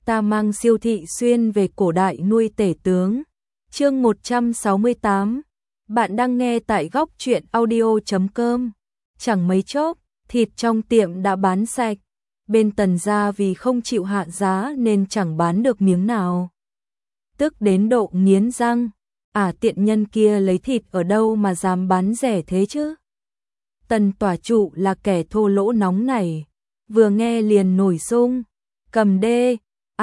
ta mang siêu thị xuyên về cổ đại nuôi tể tướng. Chương 168. Bạn đang nghe tại góc truyện audio.com. Chẳng mấy chốc, thịt trong tiệm đã bán sạch. Bên Tần gia vì không chịu hạ giá nên chẳng bán được miếng nào. Tức đến độ nghiến răng, tiện nhân kia lấy thịt ở đâu mà dám bán rẻ thế chứ? Tần tỏa trụ là kẻ thô lỗ nóng này, vừa nghe liền nổi xung, cầm đê,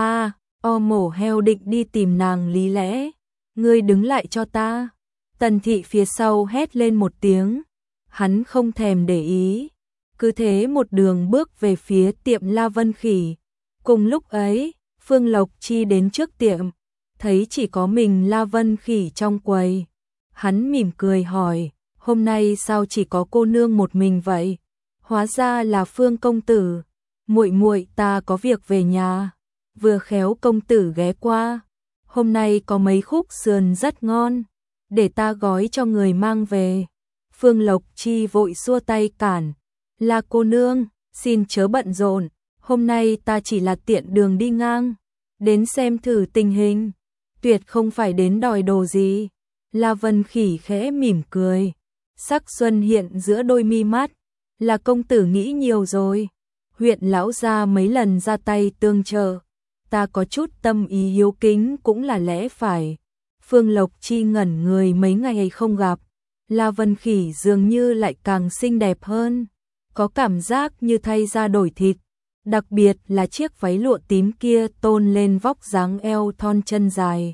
mổ heo định đi tìm nàng lý lẽ, ngươi đứng lại cho ta. Tần thị phía sau hét lên một tiếng, hắn không thèm để ý, cứ thế một đường bước về phía tiệm La Vân Khỉ. Cùng lúc ấy, Phương Lộc Chi đến trước tiệm, thấy chỉ có mình La Vân Khỉ trong quầy. Hắn mỉm cười hỏi, hôm nay sao chỉ có cô nương một mình vậy? Hóa ra là Phương công tử, muội muội ta có việc về nhà, vừa khéo công tử ghé qua, hôm nay có mấy khúc sườn rất ngon, để ta gói cho người mang về. Phương Lộc Chi vội xua tay cản, là cô nương, xin chớ bận rộn, hôm nay ta chỉ là tiện đường đi ngang, đến xem thử tình hình, tuyệt không phải đến đòi đồ gì. La Vân Khỉ khẽ mỉm cười, sắc xuân hiện giữa đôi mi mắt, là công tử nghĩ nhiều rồi, huyện lão gia mấy lần ra tay tương trợ, ta có chút tâm ý hiếu kính cũng là lẽ phải. Phương Lộc Chi ngẩn người mấy ngày không gặp, La Vân Khỉ dường như lại càng xinh đẹp hơn, có cảm giác như thay da đổi thịt, đặc biệt là chiếc váy lụa tím kia tôn lên vóc dáng eo thon chân dài.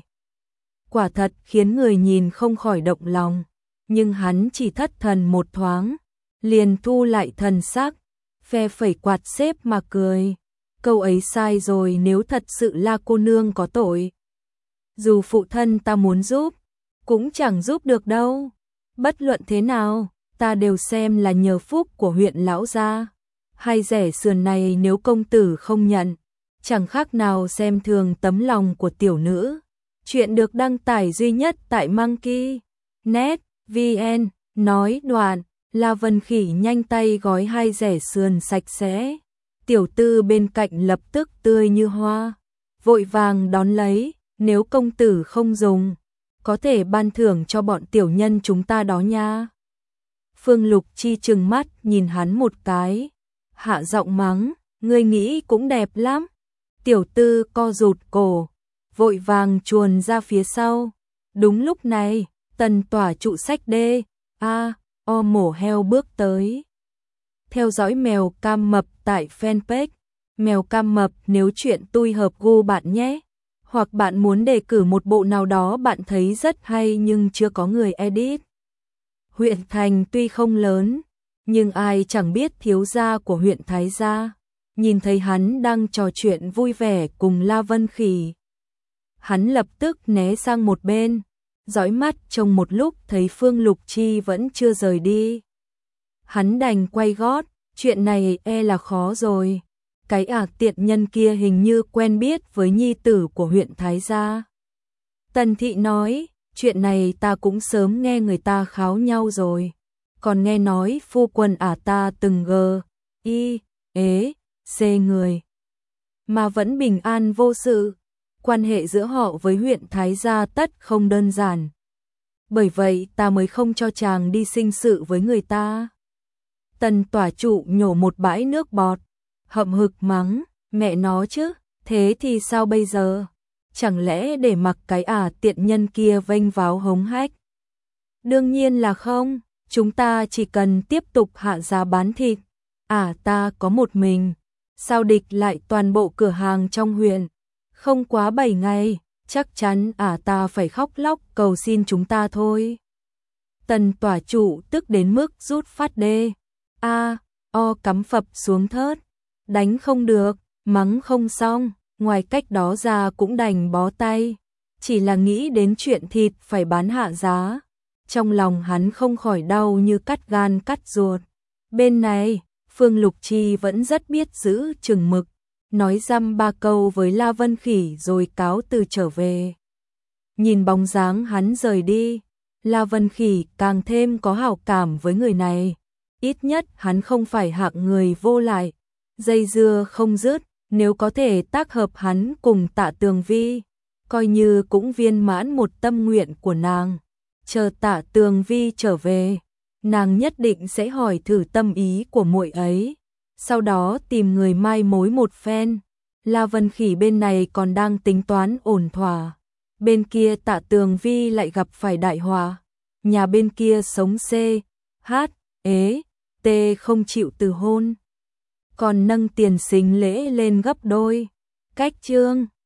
Quả thật khiến người nhìn không khỏi động lòng, nhưng hắn chỉ thất thần một thoáng, liền thu lại thần sắc, phe phẩy quạt xếp mà cười. Câu ấy sai rồi, nếu thật sự là cô nương có tội, dù phụ thân ta muốn giúp, cũng chẳng giúp được đâu. Bất luận thế nào, ta đều xem là nhờ phúc của huyện lão gia. Hay rẻ sườn này nếu công tử không nhận, chẳng khác nào xem thường tấm lòng của tiểu nữ. Chuyện được đăng tải duy nhất tại Monkey.net VN. Nói đoạn, La Vân Khỉ nhanh tay gói hai rẻ sườn sạch sẽ. Tiểu tư bên cạnh lập tức tươi như hoa, vội vàng đón lấy, nếu công tử không dùng, có thể ban thưởng cho bọn tiểu nhân chúng ta đó nha. Phương Lục Chi trừng mắt nhìn hắn một cái, hạ giọng mắng, ngươi nghĩ cũng đẹp lắm. Tiểu tư co rụt cổ, vội vàng chuồn ra phía sau. Đúng lúc này, Tần tỏa trụ sách đê, mổ heo bước tới. Theo dõi Mèo Cam Mập tại fanpage Mèo Cam Mập nếu chuyện tui hợp gu bạn nhé. Hoặc bạn muốn đề cử một bộ nào đó bạn thấy rất hay nhưng chưa có người edit. Huyện thành tuy không lớn, nhưng ai chẳng biết thiếu gia của huyện Thái gia. Nhìn thấy hắn đang trò chuyện vui vẻ cùng La Vân Khỉ, hắn lập tức né sang một bên, dõi mắt trông một lúc thấy Phương Lục Chi vẫn chưa rời đi. Hắn đành quay gót, chuyện này e là khó rồi. Cái tiện nhân kia hình như quen biết với nhi tử của huyện Thái gia. Tần thị nói, chuyện này ta cũng sớm nghe người ta kháo nhau rồi. Còn nghe nói phu quân ta từng xê người, mà vẫn bình an vô sự. Quan hệ giữa họ với huyện Thái gia tất không đơn giản. Bởi vậy ta mới không cho chàng đi sinh sự với người ta. Tần tỏa trụ nhổ một bãi nước bọt, hậm hực mắng, mẹ nó chứ, thế thì sao bây giờ? Chẳng lẽ để mặc cái tiện nhân kia vênh váo hống hách? Đương nhiên là không, chúng ta chỉ cần tiếp tục hạ giá bán thịt. Ta có một mình, sao địch lại toàn bộ cửa hàng trong huyện? Không quá 7 ngày, chắc chắn ta phải khóc lóc cầu xin chúng ta thôi. Tần tỏa trụ tức đến mức rút phát đê, cắm phập xuống thớt, đánh không được, mắng không xong, ngoài cách đó ra cũng đành bó tay, chỉ là nghĩ đến chuyện thịt phải bán hạ giá, trong lòng hắn không khỏi đau như cắt gan cắt ruột. Bên này, Phương Lục Chi vẫn rất biết giữ chừng mực, nói dăm ba câu với La Vân Khỉ rồi cáo từ trở về. Nhìn bóng dáng hắn rời đi, La Vân Khỉ càng thêm có hảo cảm với người này. Ít nhất hắn không phải hạng người vô lại, dây dưa không dứt, Nếu có thể tác hợp hắn cùng Tạ Tường Vi, coi như cũng viên mãn một tâm nguyện của nàng. Chờ Tạ Tường Vi trở về, nàng nhất định sẽ hỏi thử tâm ý của muội ấy, sau đó tìm người mai mối một phen. La Vân Khỉ bên này còn đang tính toán ổn thỏa, bên kia Tạ Tường Vi lại gặp phải đại họa. Nhà bên kia sống C, H, ế, T không chịu từ hôn, còn nâng tiền sính lễ lên gấp đôi. Cách chương